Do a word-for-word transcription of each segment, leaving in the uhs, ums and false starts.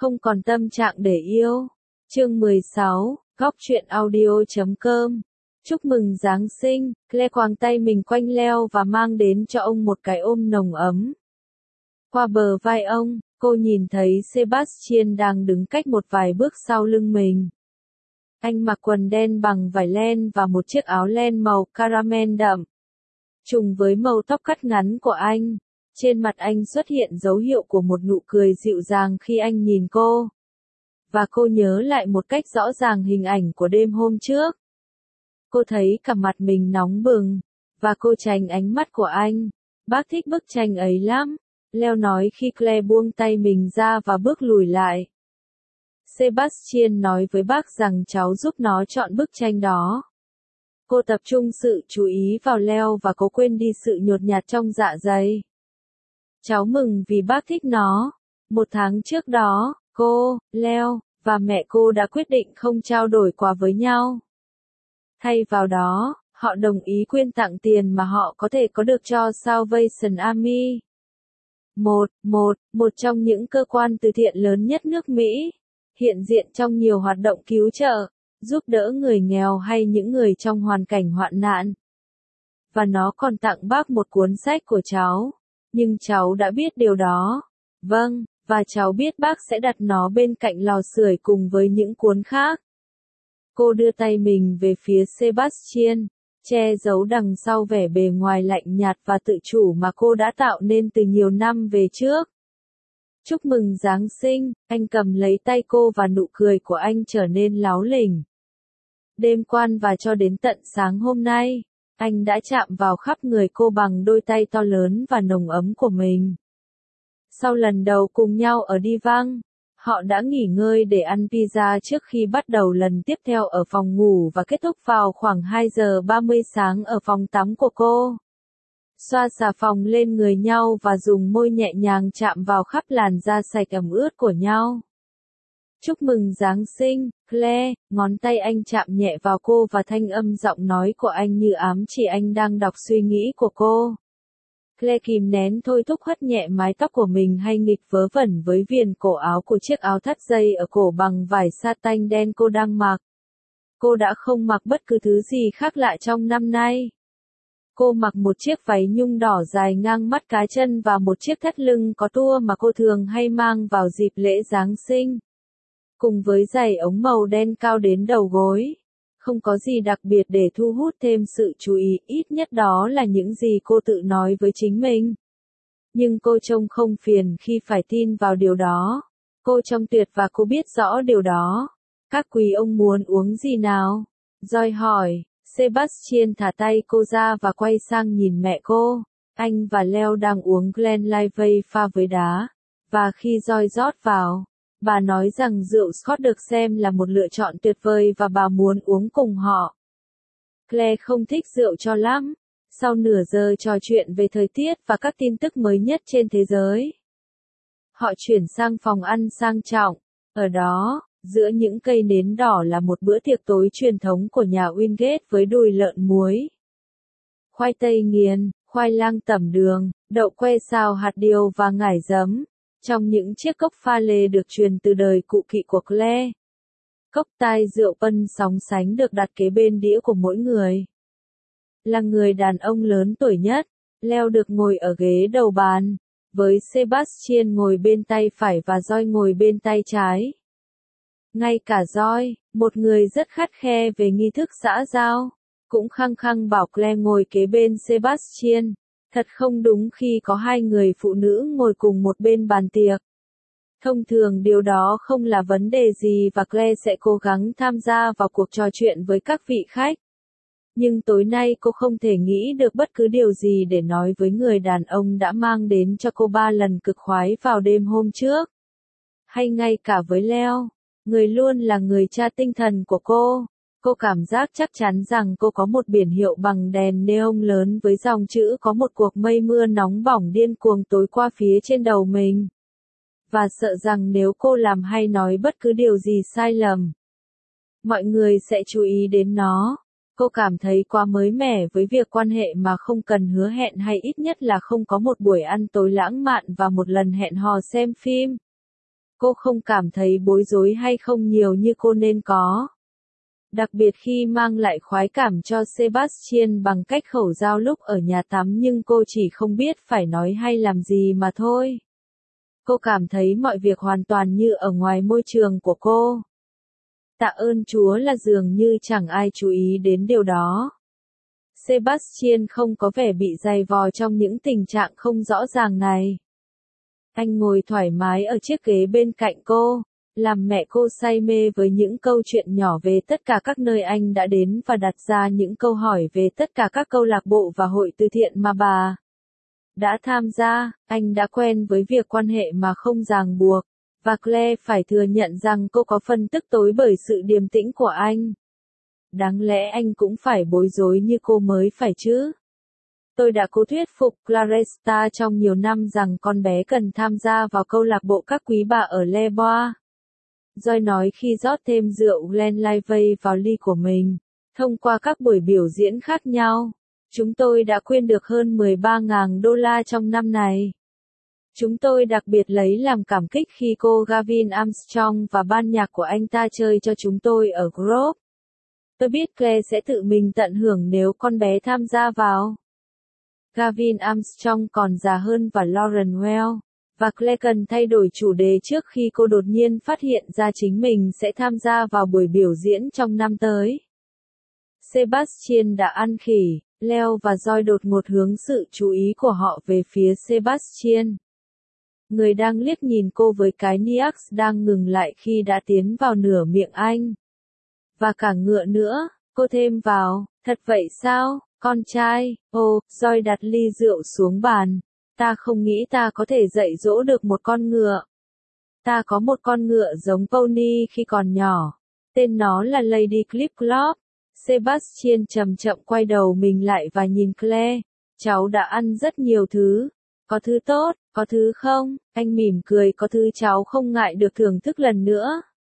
Không còn tâm trạng để yêu. Chương mười sáu, góc truyện audio chấm com. Chúc mừng Giáng sinh, Claire quàng tay mình quanh Leo và mang đến cho ông một cái ôm nồng ấm. Qua bờ vai ông, cô nhìn thấy Sebastian đang đứng cách một vài bước sau lưng mình. Anh mặc quần đen bằng vải len và một chiếc áo len màu caramel đậm. Trùng với màu tóc cắt ngắn của anh, trên mặt anh xuất hiện dấu hiệu của một nụ cười dịu dàng khi anh nhìn cô. Và cô nhớ lại một cách rõ ràng hình ảnh của đêm hôm trước. Cô thấy cả mặt mình nóng bừng, và cô tránh ánh mắt của anh. Bác thích bức tranh ấy lắm, Leo nói khi Claire buông tay mình ra và bước lùi lại. Sebastian nói với bác rằng cháu giúp nó chọn bức tranh đó. Cô tập trung sự chú ý vào Leo và cố quên đi sự nhột nhạt trong dạ dày. Cháu mừng vì bác thích nó. Một tháng trước đó, cô, Leo, và mẹ cô đã quyết định không trao đổi quà với nhau. Thay vào đó, họ đồng ý quyên tặng tiền mà họ có thể có được cho Salvation Army. Một, một, một trong những cơ quan từ thiện lớn nhất nước Mỹ, hiện diện trong nhiều hoạt động cứu trợ, giúp đỡ người nghèo hay những người trong hoàn cảnh hoạn nạn. Và nó còn tặng bác một cuốn sách của cháu. Nhưng cháu đã biết điều đó. Vâng, và cháu biết bác sẽ đặt nó bên cạnh lò sưởi cùng với những cuốn khác. Cô đưa tay mình về phía Sebastian, che giấu đằng sau vẻ bề ngoài lạnh nhạt và tự chủ mà cô đã tạo nên từ nhiều năm về trước. Chúc mừng Giáng sinh, anh cầm lấy tay cô và nụ cười của anh trở nên láo lỉnh. Đêm qua và cho đến tận sáng hôm nay, anh đã chạm vào khắp người cô bằng đôi tay to lớn và nồng ấm của mình. Sau lần đầu cùng nhau ở đi văng, họ đã nghỉ ngơi để ăn pizza trước khi bắt đầu lần tiếp theo ở phòng ngủ và kết thúc vào khoảng hai giờ ba mươi sáng ở phòng tắm của cô. Xoa xà phòng lên người nhau và dùng môi nhẹ nhàng chạm vào khắp làn da sạch ẩm ướt của nhau. Chúc mừng Giáng sinh, Claire, ngón tay anh chạm nhẹ vào cô và thanh âm giọng nói của anh như ám chỉ anh đang đọc suy nghĩ của cô. Claire kìm nén thôi thúc hất nhẹ mái tóc của mình hay nghịch vớ vẩn với viền cổ áo của chiếc áo thắt dây ở cổ bằng vải sa-tanh đen cô đang mặc. Cô đã không mặc bất cứ thứ gì khác lạ trong năm nay. Cô mặc một chiếc váy nhung đỏ dài ngang mắt cá chân và một chiếc thắt lưng có tua mà cô thường hay mang vào dịp lễ Giáng sinh. Cùng với giày ống màu đen cao đến đầu gối. Không có gì đặc biệt để thu hút thêm sự chú ý, ít nhất đó là những gì cô tự nói với chính mình. Nhưng cô trông không phiền khi phải tin vào điều đó. Cô trông tuyệt và cô biết rõ điều đó. Các quý ông muốn uống gì nào? Joy hỏi. Sebastian thả tay cô ra và quay sang nhìn mẹ cô. Anh và Leo đang uống Glenlivet pha với đá. Và khi Joy rót vào, bà nói rằng rượu Scotch được xem là một lựa chọn tuyệt vời và bà muốn uống cùng họ. Claire không thích rượu cho lắm. Sau nửa giờ trò chuyện về thời tiết và các tin tức mới nhất trên thế giới, họ chuyển sang phòng ăn sang trọng. Ở đó, giữa những cây nến đỏ là một bữa tiệc tối truyền thống của nhà Wingate với đùi lợn muối, khoai tây nghiền, khoai lang tẩm đường, đậu que xào hạt điều và ngải giấm. Trong những chiếc cốc pha lê được truyền từ đời cụ kỵ của Claire. Cốc tai rượu pân sóng sánh được đặt kế bên đĩa của mỗi người. Là người đàn ông lớn tuổi nhất, Leo được ngồi ở ghế đầu bàn, với Sebastian ngồi bên tay phải và Joy ngồi bên tay trái. Ngay cả Joy, một người rất khắt khe về nghi thức xã giao, cũng khăng khăng bảo Claire ngồi kế bên Sebastian. Thật không đúng khi có hai người phụ nữ ngồi cùng một bên bàn tiệc. Thông thường điều đó không là vấn đề gì và Claire sẽ cố gắng tham gia vào cuộc trò chuyện với các vị khách. Nhưng tối nay cô không thể nghĩ được bất cứ điều gì để nói với người đàn ông đã mang đến cho cô ba lần cực khoái vào đêm hôm trước. Hay ngay cả với Leo, người luôn là người cha tinh thần của cô. Cô cảm giác chắc chắn rằng cô có một biển hiệu bằng đèn neon lớn với dòng chữ có một cuộc mây mưa nóng bỏng điên cuồng tối qua phía trên đầu mình. Và sợ rằng nếu cô làm hay nói bất cứ điều gì sai lầm, mọi người sẽ chú ý đến nó. Cô cảm thấy quá mới mẻ với việc quan hệ mà không cần hứa hẹn hay ít nhất là không có một buổi ăn tối lãng mạn và một lần hẹn hò xem phim. Cô không cảm thấy bối rối hay không nhiều như cô nên có. Đặc biệt khi mang lại khoái cảm cho Sebastian bằng cách khẩu giao lúc ở nhà tắm, nhưng cô chỉ không biết phải nói hay làm gì mà thôi. Cô cảm thấy mọi việc hoàn toàn như ở ngoài môi trường của cô. Tạ ơn Chúa là dường như chẳng ai chú ý đến điều đó. Sebastian không có vẻ bị dày vò trong những tình trạng không rõ ràng này. Anh ngồi thoải mái ở chiếc ghế bên cạnh cô, làm mẹ cô say mê với những câu chuyện nhỏ về tất cả các nơi anh đã đến và đặt ra những câu hỏi về tất cả các câu lạc bộ và hội từ thiện mà bà đã tham gia. Anh đã quen với việc quan hệ mà không ràng buộc, và Claire phải thừa nhận rằng cô có phần tức tối bởi sự điềm tĩnh của anh. Đáng lẽ anh cũng phải bối rối như cô mới phải chứ. Tôi đã cố thuyết phục Claresta trong nhiều năm rằng con bé cần tham gia vào câu lạc bộ các quý bà ở Le Bois. Joy nói khi rót thêm rượu Glenlivet vào ly của mình. Thông qua các buổi biểu diễn khác nhau, chúng tôi đã quyên được hơn mười ba nghìn đô la trong năm này. Chúng tôi đặc biệt lấy làm cảm kích khi cô Gavin Armstrong và ban nhạc của anh ta chơi cho chúng tôi ở Grove. Tôi biết Claire sẽ tự mình tận hưởng nếu con bé tham gia vào. Gavin Armstrong còn già hơn và Lauren Well, và Claire cần thay đổi chủ đề trước khi cô đột nhiên phát hiện ra chính mình sẽ tham gia vào buổi biểu diễn trong năm tới. Sebastian đã ăn khỉ, Leo và Joy đột ngột hướng sự chú ý của họ về phía Sebastian. Người đang liếc nhìn cô với cái Niax đang ngừng lại khi đã tiến vào nửa miệng anh. Và cả ngựa nữa, cô thêm vào, thật vậy sao, con trai? Ồ, Joy đặt ly rượu xuống bàn. Ta không nghĩ ta có thể dạy dỗ được một con ngựa. Ta có một con ngựa giống pony khi còn nhỏ. Tên nó là Lady Clip-Clop. Sebastian chậm chậm quay đầu mình lại và nhìn Claire. Cháu đã ăn rất nhiều thứ. Có thứ tốt, có thứ không? Anh mỉm cười, có thứ cháu không ngại được thưởng thức lần nữa.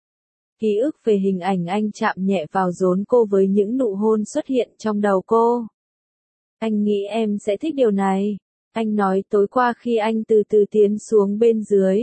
Ký ức về hình ảnh anh chạm nhẹ vào rốn cô với những nụ hôn xuất hiện trong đầu cô. Anh nghĩ em sẽ thích điều này. Anh nói tối qua khi anh từ từ tiến xuống bên dưới.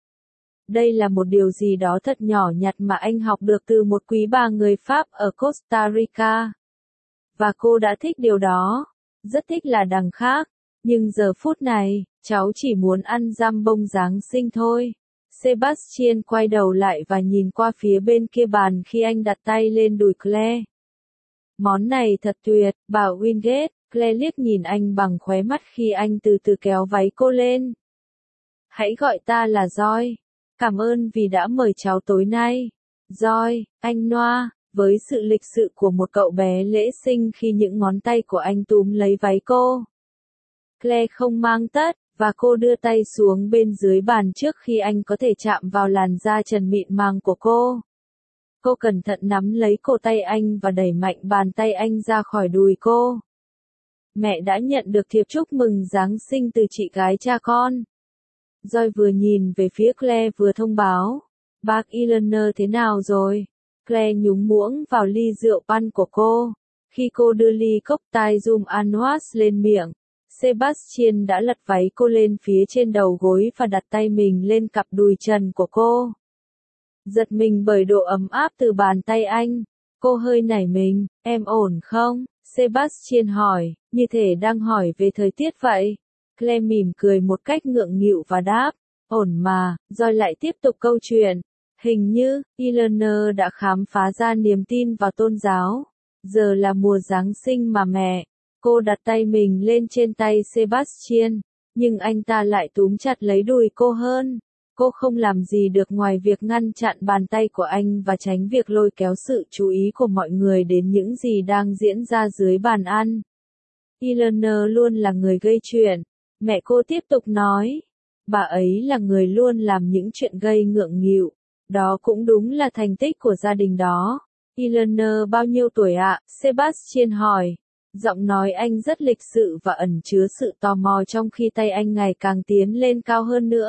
Đây là một điều gì đó thật nhỏ nhặt mà anh học được từ một quý bà người Pháp ở Costa Rica. Và cô đã thích điều đó. Rất thích là đằng khác. Nhưng giờ phút này, cháu chỉ muốn ăn giam bông Giáng sinh thôi. Sebastian quay đầu lại và nhìn qua phía bên kia bàn khi anh đặt tay lên đùi Claire. Món này thật tuyệt, bảo Wingate. Claire liếc nhìn anh bằng khóe mắt khi anh từ từ kéo váy cô lên. Hãy gọi ta là Joy. Cảm ơn vì đã mời cháu tối nay. Joy, anh Noah, với sự lịch sự của một cậu bé lễ sinh khi những ngón tay của anh túm lấy váy cô. Claire không mang tất, và cô đưa tay xuống bên dưới bàn trước khi anh có thể chạm vào làn da trần mịn màng của cô. Cô cẩn thận nắm lấy cổ tay anh và đẩy mạnh bàn tay anh ra khỏi đùi cô. Mẹ đã nhận được thiệp chúc mừng Giáng sinh từ chị gái cha con. Joy vừa nhìn về phía Claire vừa thông báo. Bác Eleanor thế nào rồi? Claire nhúng muỗng vào ly rượu pan của cô. Khi cô đưa ly cốc tai zoom Anwas lên miệng, Sebastian đã lật váy cô lên phía trên đầu gối và đặt tay mình lên cặp đùi trần của cô. Giật mình bởi độ ấm áp từ bàn tay anh, cô hơi nảy mình. Em ổn không? Sebastian hỏi, như thể đang hỏi về thời tiết vậy. Claire mỉm cười một cách ngượng nghịu và đáp, ổn mà. Rồi lại tiếp tục câu chuyện. Hình như, Eleanor đã khám phá ra niềm tin vào tôn giáo. Giờ là mùa Giáng sinh mà mẹ. Cô đặt tay mình lên trên tay Sebastian, nhưng anh ta lại túm chặt lấy đùi cô hơn. Cô không làm gì được ngoài việc ngăn chặn bàn tay của anh và tránh việc lôi kéo sự chú ý của mọi người đến những gì đang diễn ra dưới bàn ăn. Eleanor luôn là người gây chuyện. Mẹ cô tiếp tục nói. Bà ấy là người luôn làm những chuyện gây ngượng nghịu. Đó cũng đúng là thành tích của gia đình đó. Eleanor bao nhiêu tuổi ạ? Sebastian hỏi. Giọng nói anh rất lịch sự và ẩn chứa sự tò mò trong khi tay anh ngày càng tiến lên cao hơn nữa.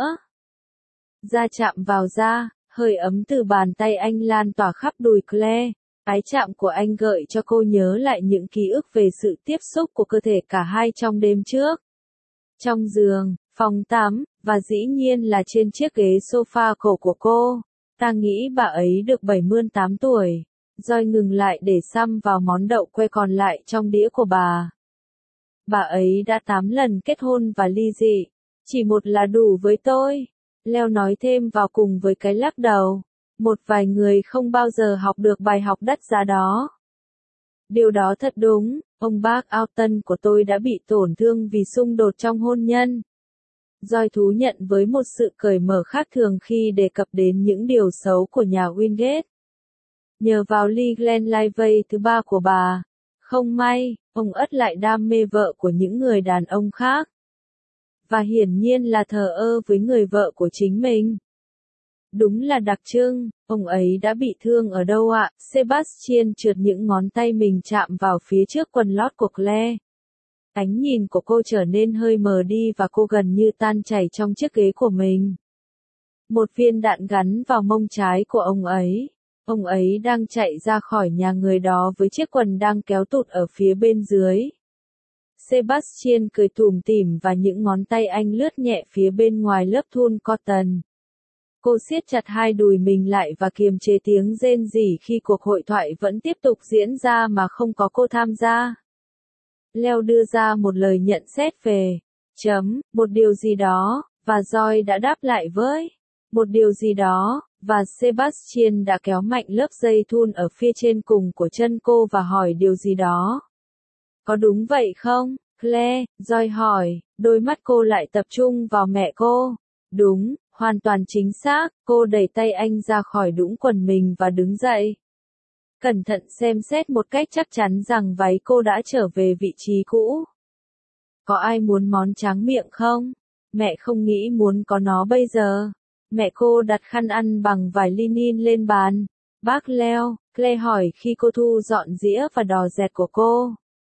Da chạm vào da, hơi ấm từ bàn tay anh lan tỏa khắp đùi Claire. Ái chạm của anh gợi cho cô nhớ lại những ký ức về sự tiếp xúc của cơ thể cả hai trong đêm trước. Trong giường, phòng tắm, và dĩ nhiên là trên chiếc ghế sofa cổ của cô. Ta nghĩ bà ấy được bảy mươi tám tuổi. Joy ngừng lại để xăm vào món đậu que còn lại trong đĩa của bà. Bà ấy đã tám lần kết hôn và ly dị. Chỉ một là đủ với tôi. Leo nói thêm vào cùng với cái lắc đầu. Một vài người không bao giờ học được bài học đắt giá đó. Điều đó thật đúng, ông bác Alton của tôi đã bị tổn thương vì xung đột trong hôn nhân. Joy thú nhận với một sự cởi mở khác thường khi đề cập đến những điều xấu của nhà Wingate. Nhờ vào ly Glenlivet thứ ba của bà, không may, ông ất lại đam mê vợ của những người đàn ông khác. Và hiển nhiên là thờ ơ với người vợ của chính mình. Đúng là đặc trưng, ông ấy đã bị thương ở đâu ạ? Sebastian trượt những ngón tay mình chạm vào phía trước quần lót của Claire. Ánh nhìn của cô trở nên hơi mờ đi và cô gần như tan chảy trong chiếc ghế của mình. Một viên đạn gắn vào mông trái của ông ấy. Ông ấy đang chạy ra khỏi nhà người đó với chiếc quần đang kéo tụt ở phía bên dưới. Sebastian cười tủm tỉm và những ngón tay anh lướt nhẹ phía bên ngoài lớp thun cotton. Cô siết chặt hai đùi mình lại và kiềm chế tiếng rên rỉ khi cuộc hội thoại vẫn tiếp tục diễn ra mà không có cô tham gia. Leo đưa ra một lời nhận xét về chấm, một điều gì đó, và Joy đã đáp lại với một điều gì đó, và Sebastian đã kéo mạnh lớp dây thun ở phía trên cùng của chân cô và hỏi điều gì đó. Có đúng vậy không, Claire? Joy hỏi, đôi mắt cô lại tập trung vào mẹ cô. Đúng, hoàn toàn chính xác, cô đẩy tay anh ra khỏi đũng quần mình và đứng dậy. Cẩn thận xem xét một cách chắc chắn rằng váy cô đã trở về vị trí cũ. Có ai muốn món tráng miệng không? Mẹ không nghĩ muốn có nó bây giờ. Mẹ cô đặt khăn ăn bằng vải linen lên bàn. Bác Leo, Claire hỏi khi cô thu dọn dĩa và đò dẹt của cô.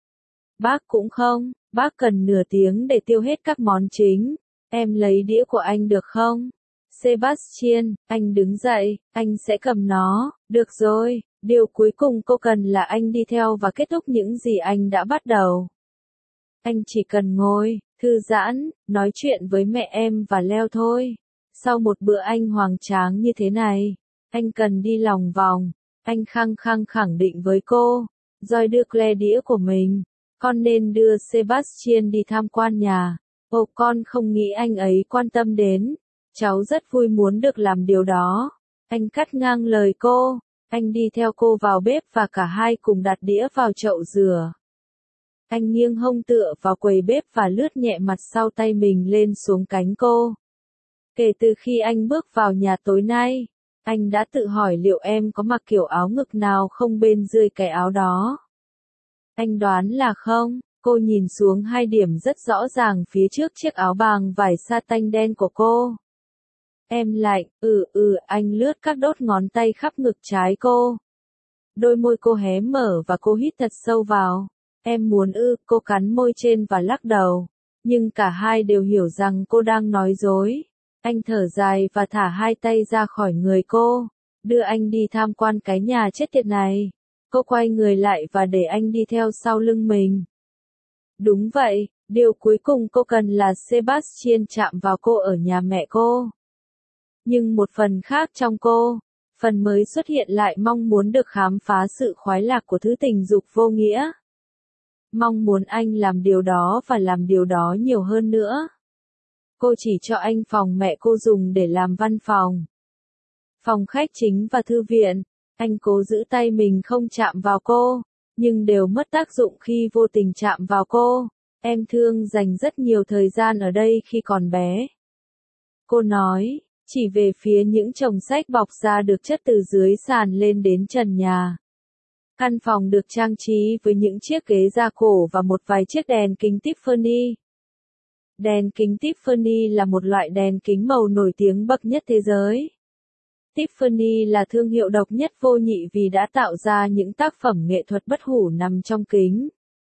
Bác cũng không, bác cần nửa tiếng để tiêu hết các món chính. Em lấy đĩa của anh được không? Sebastian, anh đứng dậy, anh sẽ cầm nó, được rồi, điều cuối cùng cô cần là anh đi theo và kết thúc những gì anh đã bắt đầu. Anh chỉ cần ngồi, thư giãn, nói chuyện với mẹ em và Leo thôi. Sau một bữa anh hoành tráng như thế này, anh cần đi lòng vòng, anh khăng khăng khẳng định với cô. Joy đưa Claire đĩa của mình, con nên đưa Sebastian đi tham quan nhà. Ồ, con không nghĩ anh ấy quan tâm đến. Cháu rất vui muốn được làm điều đó. Anh cắt ngang lời cô. Anh đi theo cô vào bếp và cả hai cùng đặt đĩa vào chậu rửa. Anh nghiêng hông tựa vào quầy bếp và lướt nhẹ mặt sau tay mình lên xuống cánh cô. Kể từ khi anh bước vào nhà tối nay, anh đã tự hỏi liệu em có mặc kiểu áo ngực nào không bên dưới cái áo đó. Anh đoán là không. Cô nhìn xuống hai điểm rất rõ ràng phía trước chiếc áo bàng vải sa tanh đen của cô. Em lạnh, ừ ừ, anh lướt các đốt ngón tay khắp ngực trái cô. Đôi môi cô hé mở và cô hít thật sâu vào. Em muốn ư, cô cắn môi trên và lắc đầu. Nhưng cả hai đều hiểu rằng cô đang nói dối. Anh thở dài và thả hai tay ra khỏi người cô. Đưa anh đi tham quan cái nhà chết tiệt này. Cô quay người lại và để anh đi theo sau lưng mình. Đúng vậy, điều cuối cùng cô cần là Sebastian chạm vào cô ở nhà mẹ cô. Nhưng một phần khác trong cô, phần mới xuất hiện lại mong muốn được khám phá sự khoái lạc của thứ tình dục vô nghĩa. Mong muốn anh làm điều đó và làm điều đó nhiều hơn nữa. Cô chỉ cho anh phòng mẹ cô dùng để làm văn phòng. Phòng khách chính và thư viện, anh cố giữ tay mình không chạm vào cô. Nhưng đều mất tác dụng khi vô tình chạm vào cô. Em thương dành rất nhiều thời gian ở đây khi còn bé. Cô nói, chỉ về phía những chồng sách bọc da được chất từ dưới sàn lên đến trần nhà. Căn phòng được trang trí với những chiếc ghế da cổ và một vài chiếc đèn kính Tiffany. Đèn kính Tiffany là một loại đèn kính màu nổi tiếng bậc nhất thế giới. Tiffany là thương hiệu độc nhất vô nhị vì đã tạo ra những tác phẩm nghệ thuật bất hủ nằm trong kính.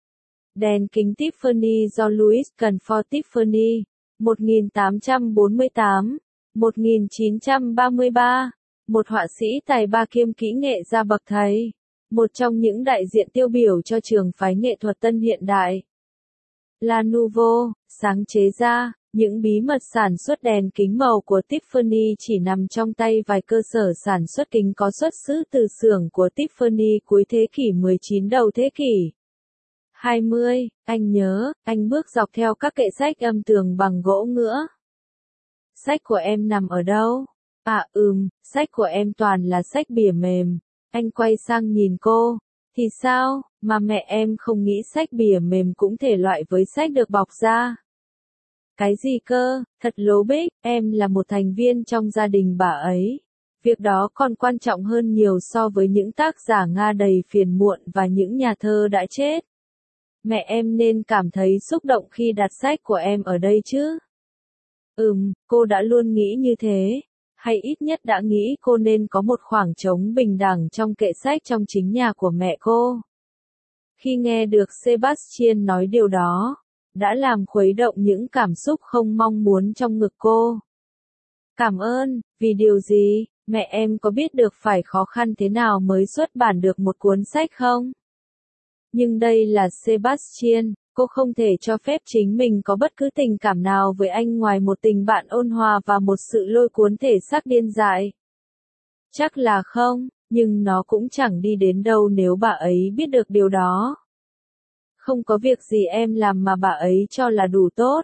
Đèn kính Tiffany do Louis Confort Tiffany, một nghìn tám trăm bốn mươi tám đến một nghìn chín trăm ba mươi ba, một họa sĩ tài ba kiêm kỹ nghệ gia bậc thầy, một trong những đại diện tiêu biểu cho trường phái nghệ thuật tân hiện đại. La Nouveau, sáng chế ra, Những bí mật sản xuất đèn kính màu của Tiffany chỉ nằm trong tay vài cơ sở sản xuất kính có xuất xứ từ xưởng của Tiffany cuối thế kỷ mười chín đầu thế kỷ hai mươi. Anh nhớ, anh bước dọc theo các kệ sách âm tường bằng gỗ ngữa. Sách của em nằm ở đâu? À ừm, sách của em toàn là sách bìa mềm. Anh quay sang nhìn cô. Thì sao, mà mẹ em không nghĩ sách bìa mềm cũng thể loại với sách được bọc da? Cái gì cơ, thật lố bích, em là một thành viên trong gia đình bà ấy. Việc đó còn quan trọng hơn nhiều so với những tác giả Nga đầy phiền muộn và những nhà thơ đã chết. Mẹ em nên cảm thấy xúc động khi đặt sách của em ở đây chứ? Ừm, cô đã luôn nghĩ như thế. Hay ít nhất đã nghĩ cô nên có một khoảng trống bình đẳng trong kệ sách trong chính nhà của mẹ cô. Khi nghe được Sebastian nói điều đó, đã làm khuấy động những cảm xúc không mong muốn trong ngực cô. Cảm ơn, vì điều gì, mẹ em có biết được phải khó khăn thế nào mới xuất bản được một cuốn sách không? Nhưng đây là Sebastian, cô không thể cho phép chính mình có bất cứ tình cảm nào với anh ngoài một tình bạn ôn hòa và một sự lôi cuốn thể xác điên dại. Chắc là không, nhưng nó cũng chẳng đi đến đâu nếu bà ấy biết được điều đó. Không có việc gì em làm mà bà ấy cho là đủ tốt.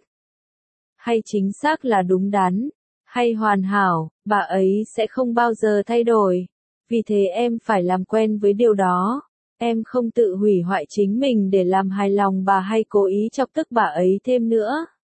Hay chính xác là đúng đắn, hay hoàn hảo, bà ấy sẽ không bao giờ thay đổi. Vì thế em phải làm quen với điều đó. Em không tự hủy hoại chính mình để làm hài lòng bà hay cố ý chọc tức bà ấy thêm nữa.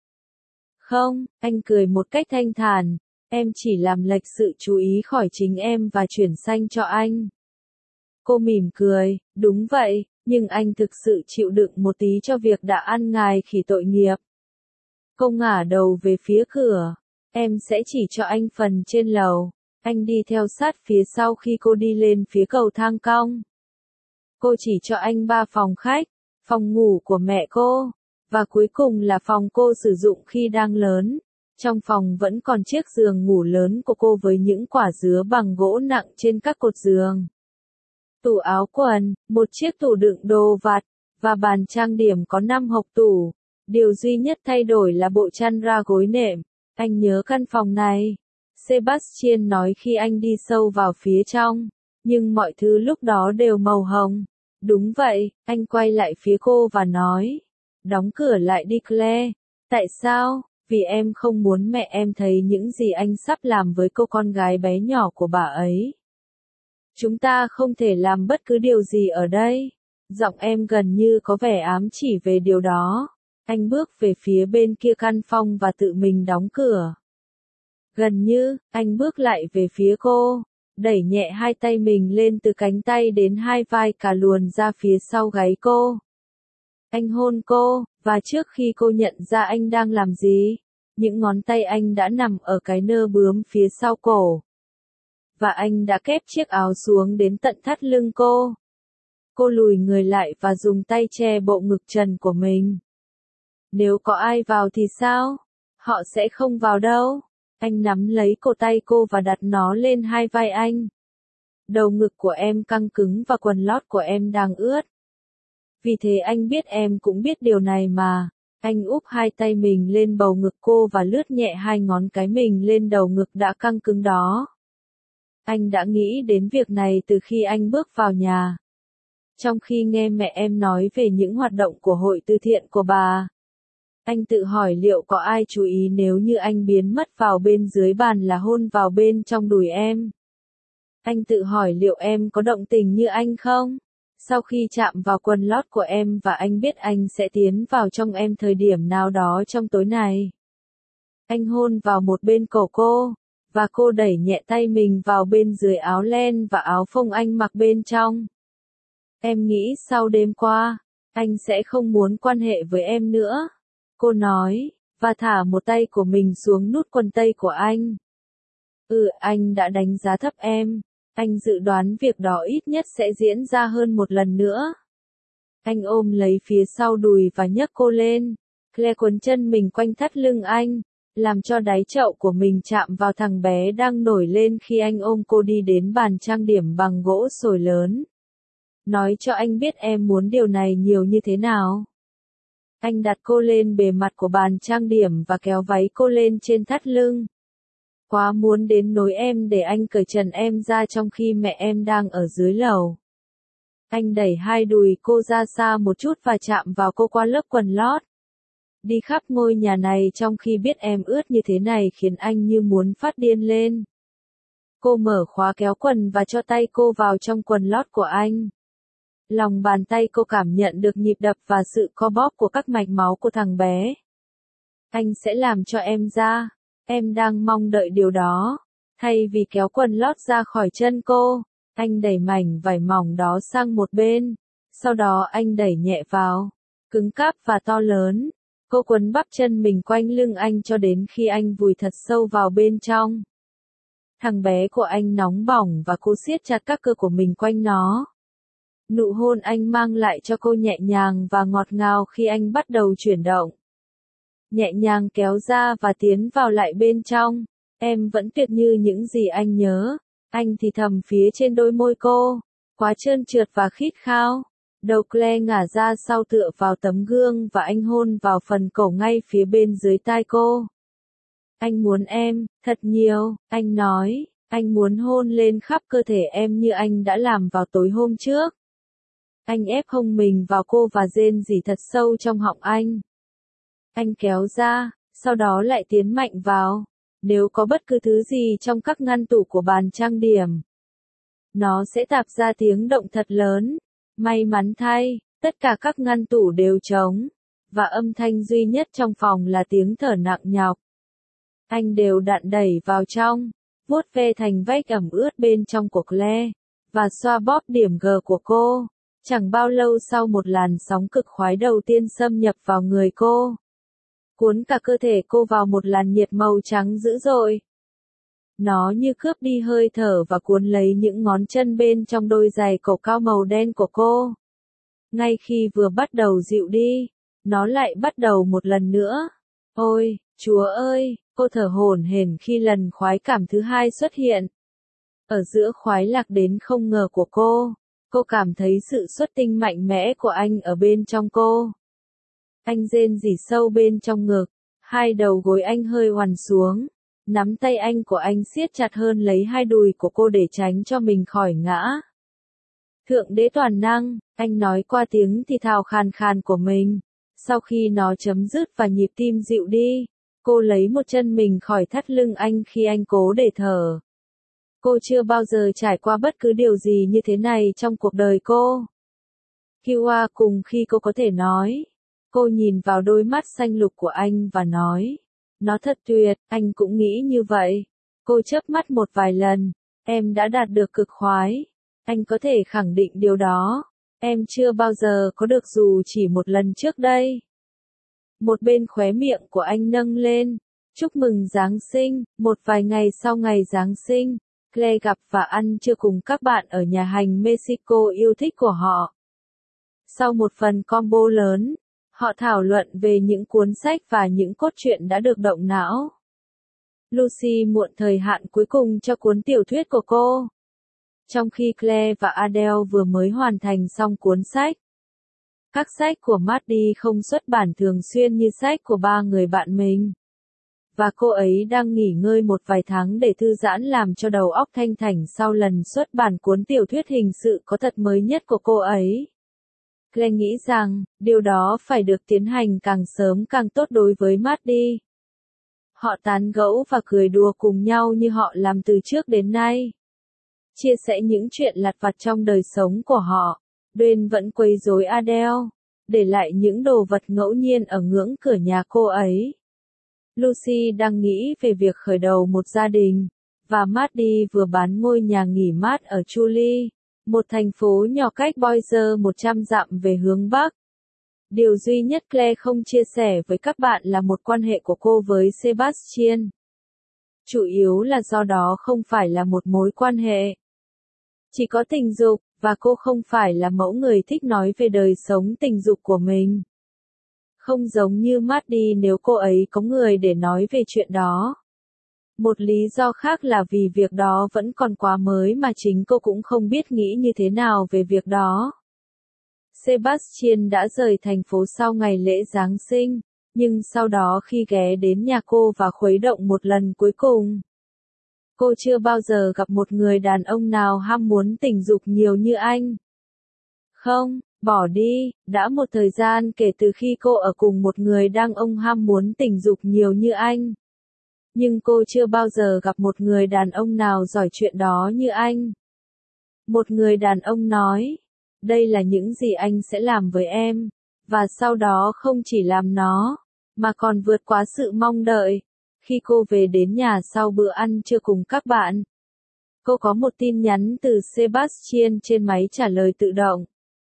Không, anh cười một cách thanh thản. Em chỉ làm lệch sự chú ý khỏi chính em và chuyển sang cho anh. Cô mỉm cười, đúng vậy, nhưng anh thực sự chịu đựng một tí cho việc đã ăn ngài khỉ tội nghiệp. Cô ngả đầu về phía cửa. Em sẽ chỉ cho anh phần trên lầu. Anh đi theo sát phía sau khi cô đi lên phía cầu thang cong. Cô chỉ cho anh ba phòng khách, phòng ngủ của mẹ cô, và cuối cùng là phòng cô sử dụng khi đang lớn. Trong phòng vẫn còn chiếc giường ngủ lớn của cô với những quả dứa bằng gỗ nặng trên các cột giường. Tủ áo quần, một chiếc tủ đựng đồ vặt, và bàn trang điểm có năm hộc tủ. Điều duy nhất thay đổi là bộ chăn ra gối nệm. Anh nhớ căn phòng này. Sebastian nói khi anh đi sâu vào phía trong. Nhưng mọi thứ lúc đó đều màu hồng. Đúng vậy, anh quay lại phía cô và nói. Đóng cửa lại đi Claire. Tại sao? Vì em không muốn mẹ em thấy những gì anh sắp làm với cô con gái bé nhỏ của bà ấy. Chúng ta không thể làm bất cứ điều gì ở đây. Giọng em gần như có vẻ ám chỉ về điều đó. Anh bước về phía bên kia căn phòng và tự mình đóng cửa. Gần như, anh bước lại về phía cô, đẩy nhẹ hai tay mình lên từ cánh tay đến hai vai cả luồn ra phía sau gáy cô. Anh hôn cô, và trước khi cô nhận ra anh đang làm gì, những ngón tay anh đã nằm ở cái nơ bướm phía sau cổ. Và anh đã kép chiếc áo xuống đến tận thắt lưng cô. Cô lùi người lại và dùng tay che bộ ngực trần của mình. Nếu có ai vào thì sao? Họ sẽ không vào đâu. Anh nắm lấy cổ tay cô và đặt nó lên hai vai anh. Đầu ngực của em căng cứng và quần lót của em đang ướt. Vì thế anh biết em cũng biết điều này mà. Anh úp hai tay mình lên bầu ngực cô và lướt nhẹ hai ngón cái mình lên đầu ngực đã căng cứng đó. Anh đã nghĩ đến việc này từ khi anh bước vào nhà. Trong khi nghe mẹ em nói về những hoạt động của hội từ thiện của bà, anh tự hỏi liệu có ai chú ý nếu như anh biến mất vào bên dưới bàn là hôn vào bên trong đùi em. Anh tự hỏi liệu em có động tình như anh không? Sau khi chạm vào quần lót của em và anh biết anh sẽ tiến vào trong em thời điểm nào đó trong tối này. Anh hôn vào một bên cổ cô, và cô đẩy nhẹ tay mình vào bên dưới áo len và áo phông anh mặc bên trong. Em nghĩ sau đêm qua, anh sẽ không muốn quan hệ với em nữa. Cô nói, và thả một tay của mình xuống nút quần tây của anh. Ừ, anh đã đánh giá thấp em. Anh dự đoán việc đó ít nhất sẽ diễn ra hơn một lần nữa. Anh ôm lấy phía sau đùi và nhấc cô lên. Claire cuốn chân mình quanh thắt lưng anh, làm cho đáy chậu của mình chạm vào thằng bé đang nổi lên khi anh ôm cô đi đến bàn trang điểm bằng gỗ sồi lớn. Nói cho anh biết em muốn điều này nhiều như thế nào. Anh đặt cô lên bề mặt của bàn trang điểm và kéo váy cô lên trên thắt lưng. Quá muốn đến nỗi em để anh cởi trần em ra trong khi mẹ em đang ở dưới lầu. Anh đẩy hai đùi cô ra xa một chút và chạm vào cô qua lớp quần lót. Đi khắp ngôi nhà này trong khi biết em ướt như thế này khiến anh như muốn phát điên lên. Cô mở khóa kéo quần và cho tay cô vào trong quần lót của anh. Lòng bàn tay cô cảm nhận được nhịp đập và sự co bóp của các mạch máu của thằng bé. Anh sẽ làm cho em ra. Em đang mong đợi điều đó. Thay vì kéo quần lót ra khỏi chân cô, anh đẩy mảnh vải mỏng đó sang một bên. Sau đó anh đẩy nhẹ vào. Cứng cáp và to lớn. Cô quấn bắp chân mình quanh lưng anh cho đến khi anh vùi thật sâu vào bên trong. Thằng bé của anh nóng bỏng và cô siết chặt các cơ của mình quanh nó. Nụ hôn anh mang lại cho cô nhẹ nhàng và ngọt ngào khi anh bắt đầu chuyển động. Nhẹ nhàng kéo ra và tiến vào lại bên trong. Em vẫn tuyệt như những gì anh nhớ. Anh thì thầm phía trên đôi môi cô. Quá trơn trượt và khít khao. Đầu Claire ngả ra sau tựa vào tấm gương và anh hôn vào phần cổ ngay phía bên dưới tai cô. Anh muốn em, thật nhiều, anh nói. Anh muốn hôn lên khắp cơ thể em như anh đã làm vào tối hôm trước. Anh ép hông mình vào cô và rên rỉ thật sâu trong họng anh. Anh kéo ra, sau đó lại tiến mạnh vào. Nếu có bất cứ thứ gì trong các ngăn tủ của bàn trang điểm, nó sẽ tạp ra tiếng động thật lớn. May mắn thay, tất cả các ngăn tủ đều trống, và âm thanh duy nhất trong phòng là tiếng thở nặng nhọc. Anh đều đặn đẩy vào trong, vuốt ve thành vách ẩm ướt bên trong của Claire, và xoa bóp điểm G của cô. Chẳng bao lâu sau một làn sóng cực khoái đầu tiên xâm nhập vào người cô, cuốn cả cơ thể cô vào một làn nhiệt màu trắng dữ dội. Nó như cướp đi hơi thở và cuốn lấy những ngón chân bên trong đôi giày cổ cao màu đen của cô. Ngay khi vừa bắt đầu dịu đi, nó lại bắt đầu một lần nữa. Ôi, Chúa ơi, cô thở hổn hển khi lần khoái cảm thứ hai xuất hiện. Ở giữa khoái lạc đến không ngờ của cô, cô cảm thấy sự xuất tinh mạnh mẽ của anh ở bên trong cô. Anh rên rỉ sâu bên trong ngực, hai đầu gối anh hơi oằn xuống. Nắm tay anh của anh siết chặt hơn lấy hai đùi của cô để tránh cho mình khỏi ngã. Thượng đế toàn năng, anh nói qua tiếng thì thào khàn khàn của mình. Sau khi nó chấm dứt và nhịp tim dịu đi, cô lấy một chân mình khỏi thắt lưng anh khi anh cố để thở. Cô chưa bao giờ trải qua bất cứ điều gì như thế này trong cuộc đời cô. Kiwa cùng khi cô có thể nói. Cô nhìn vào đôi mắt xanh lục của anh và nói. Nó thật tuyệt, anh cũng nghĩ như vậy. Cô chớp mắt một vài lần. Em đã đạt được cực khoái. Anh có thể khẳng định điều đó. Em chưa bao giờ có được dù chỉ một lần trước đây. Một bên khóe miệng của anh nâng lên. Chúc mừng Giáng sinh. Một vài ngày sau ngày Giáng sinh, Claire gặp và ăn trưa cùng các bạn ở nhà hàng Mexico yêu thích của họ. Sau một phần combo lớn, họ thảo luận về những cuốn sách và những cốt truyện đã được động não. Lucy muộn thời hạn cuối cùng cho cuốn tiểu thuyết của cô, trong khi Claire và Adele vừa mới hoàn thành xong cuốn sách. Các sách của Maddie không xuất bản thường xuyên như sách của ba người bạn mình. Và cô ấy đang nghỉ ngơi một vài tháng để thư giãn làm cho đầu óc thanh thảnh sau lần xuất bản cuốn tiểu thuyết hình sự có thật mới nhất của cô ấy. Claire nghĩ rằng, điều đó phải được tiến hành càng sớm càng tốt đối với Maddie. Họ tán gẫu và cười đùa cùng nhau như họ làm từ trước đến nay. Chia sẻ những chuyện lặt vặt trong đời sống của họ. Dwayne vẫn quấy rối Adele, để lại những đồ vật ngẫu nhiên ở ngưỡng cửa nhà cô ấy. Lucy đang nghĩ về việc khởi đầu một gia đình, và Maddie vừa bán ngôi nhà nghỉ mát ở Chuli, một thành phố nhỏ cách Boise một trăm dặm về hướng Bắc. Điều duy nhất Claire không chia sẻ với các bạn là một quan hệ của cô với Sebastian. Chủ yếu là do đó không phải là một mối quan hệ. Chỉ có tình dục, và cô không phải là mẫu người thích nói về đời sống tình dục của mình. Không giống như Maddie nếu cô ấy có người để nói về chuyện đó. Một lý do khác là vì việc đó vẫn còn quá mới mà chính cô cũng không biết nghĩ như thế nào về việc đó. Sebastian đã rời thành phố sau ngày lễ Giáng sinh, nhưng sau đó khi ghé đến nhà cô và khuấy động một lần cuối cùng, cô chưa bao giờ gặp một người đàn ông nào ham muốn tình dục nhiều như anh. Không, bỏ đi, đã một thời gian kể từ khi cô ở cùng một người đàn ông ham muốn tình dục nhiều như anh. Nhưng cô chưa bao giờ gặp một người đàn ông nào giỏi chuyện đó như anh. Một người đàn ông nói, đây là những gì anh sẽ làm với em, và sau đó không chỉ làm nó, mà còn vượt quá sự mong đợi. Khi cô về đến nhà sau bữa ăn trưa cùng các bạn, cô có một tin nhắn từ Sebastian trên máy trả lời tự động.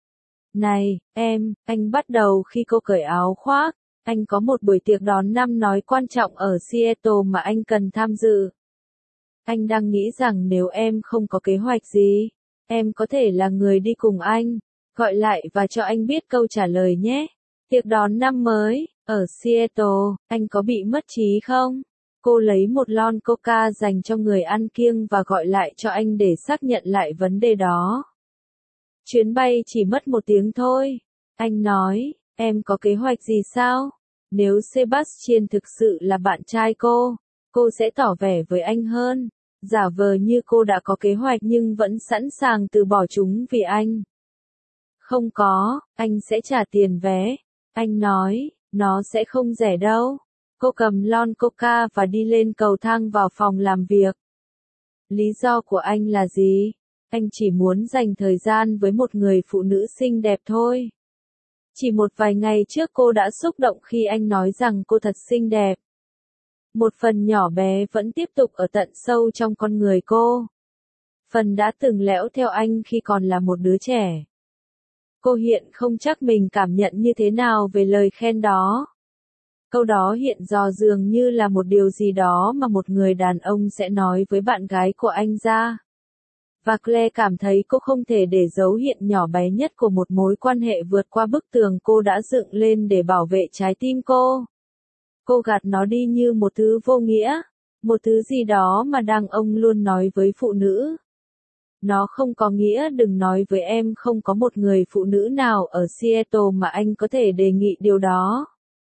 Này, em, anh bắt đầu khi cô cởi áo khoác, anh có một buổi tiệc đón năm nói quan trọng ở Seattle mà anh cần tham dự. Anh đang nghĩ rằng nếu em không có kế hoạch gì, em có thể là người đi cùng anh, gọi lại và cho anh biết câu trả lời nhé. Tiệc đón năm mới, ở Seattle, anh có bị mất trí không? Cô lấy một lon coca dành cho người ăn kiêng và gọi lại cho anh để xác nhận lại vấn đề đó. Chuyến bay chỉ mất một tiếng thôi. Anh nói, em có kế hoạch gì sao? Nếu Sebastian thực sự là bạn trai cô, cô sẽ tỏ vẻ với anh hơn, giả vờ như cô đã có kế hoạch nhưng vẫn sẵn sàng từ bỏ chúng vì anh. Không có, anh sẽ trả tiền vé. Anh nói, nó sẽ không rẻ đâu. Cô cầm lon coca và đi lên cầu thang vào phòng làm việc. Lý do của anh là gì? Anh chỉ muốn dành thời gian với một người phụ nữ xinh đẹp thôi. Chỉ một vài ngày trước cô đã xúc động khi anh nói rằng cô thật xinh đẹp. Một phần nhỏ bé vẫn tiếp tục ở tận sâu trong con người cô. Phần đã từng lẽo theo anh khi còn là một đứa trẻ. Cô hiện không chắc mình cảm nhận như thế nào về lời khen đó. Câu đó hiện dò dường như là một điều gì đó mà một người đàn ông sẽ nói với bạn gái của anh ra. Và Claire cảm thấy cô không thể để dấu hiện nhỏ bé nhất của một mối quan hệ vượt qua bức tường cô đã dựng lên để bảo vệ trái tim cô. Cô gạt nó đi như một thứ vô nghĩa, một thứ gì đó mà đàn ông luôn nói với phụ nữ. Nó không có nghĩa đừng nói với em không có một người phụ nữ nào ở Seattle mà anh có thể đề nghị điều đó.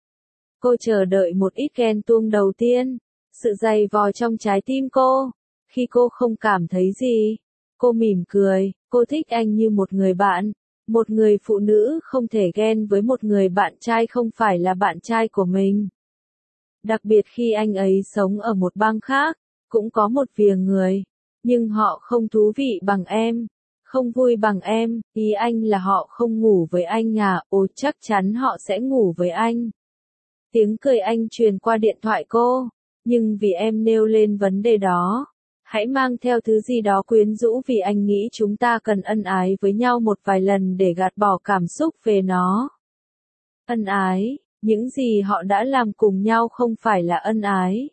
Cô chờ đợi một ít ghen tuông đầu tiên, sự dày vò trong trái tim cô. Khi cô không cảm thấy gì, cô mỉm cười, cô thích anh như một người bạn. Một người phụ nữ không thể ghen với một người bạn trai không phải là bạn trai của mình. Đặc biệt khi anh ấy sống ở một bang khác, cũng có một vài người, nhưng họ không thú vị bằng em, không vui bằng em, ý anh là họ không ngủ với anh à, ồ chắc chắn họ sẽ ngủ với anh. Tiếng cười anh truyền qua điện thoại cô, nhưng vì em nêu lên vấn đề đó, hãy mang theo thứ gì đó quyến rũ vì anh nghĩ chúng ta cần ân ái với nhau một vài lần để gạt bỏ cảm xúc về nó. Ân ái, những gì họ đã làm cùng nhau không phải là ân ái.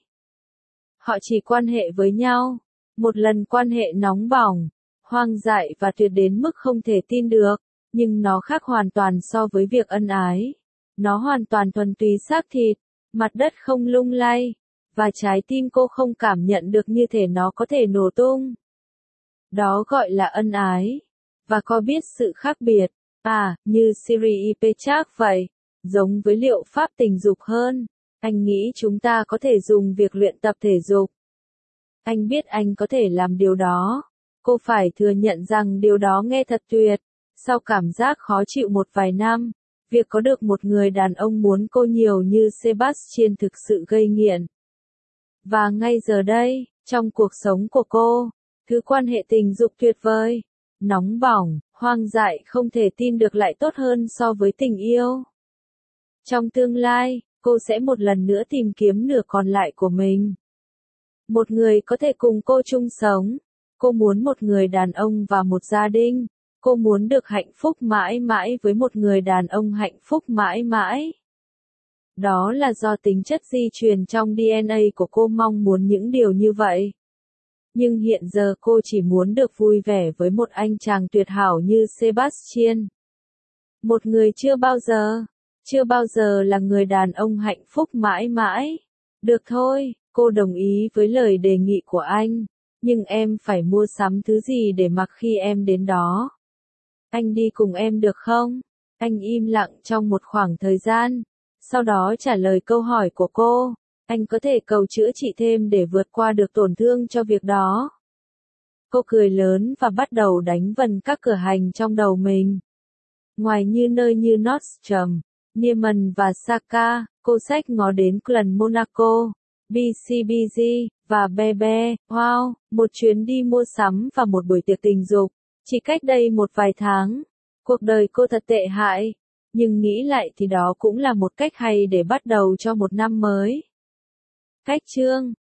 Họ chỉ quan hệ với nhau, một lần quan hệ nóng bỏng, hoang dại và tuyệt đến mức không thể tin được, nhưng nó khác hoàn toàn so với việc ân ái. Nó hoàn toàn thuần túy xác thịt, mặt đất không lung lay, và trái tim cô không cảm nhận được như thể nó có thể nổ tung. Đó gọi là ân ái. Và có biết sự khác biệt, à, như Siri Pechak vậy, giống với liệu pháp tình dục hơn. Anh nghĩ chúng ta có thể dùng việc luyện tập thể dục. Anh biết anh có thể làm điều đó. Cô phải thừa nhận rằng điều đó nghe thật tuyệt. Sau cảm giác khó chịu một vài năm, việc có được một người đàn ông muốn cô nhiều như Sebastian thực sự gây nghiện. Và ngay giờ đây, trong cuộc sống của cô, thứ quan hệ tình dục tuyệt vời, nóng bỏng, hoang dại không thể tin được lại tốt hơn so với tình yêu. Trong tương lai, cô sẽ một lần nữa tìm kiếm nửa còn lại của mình. Một người có thể cùng cô chung sống. Cô muốn một người đàn ông và một gia đình. Cô muốn được hạnh phúc mãi mãi với một người đàn ông hạnh phúc mãi mãi. Đó là do tính chất di truyền trong đê en a của cô mong muốn những điều như vậy. Nhưng hiện giờ cô chỉ muốn được vui vẻ với một anh chàng tuyệt hảo như Sebastian. Một người chưa bao giờ, chưa bao giờ là người đàn ông hạnh phúc mãi mãi. Được thôi, cô đồng ý với lời đề nghị của anh. Nhưng em phải mua sắm thứ gì để mặc khi em đến đó? Anh đi cùng em được không? Anh im lặng trong một khoảng thời gian, sau đó trả lời câu hỏi của cô. Anh có thể cầu chữa trị thêm để vượt qua được tổn thương cho việc đó. Cô cười lớn và bắt đầu đánh vần các cửa hành trong đầu mình. Ngoài như nơi như Nordstrom, Neiman và Saka, cô xách ngó đến lần Monaco, bê xê bê giê, và Bebe. Wow, một chuyến đi mua sắm và một buổi tiệc tình dục. Chỉ cách đây một vài tháng. Cuộc đời cô thật tệ hại. Nhưng nghĩ lại thì đó cũng là một cách hay để bắt đầu cho một năm mới. Cách chương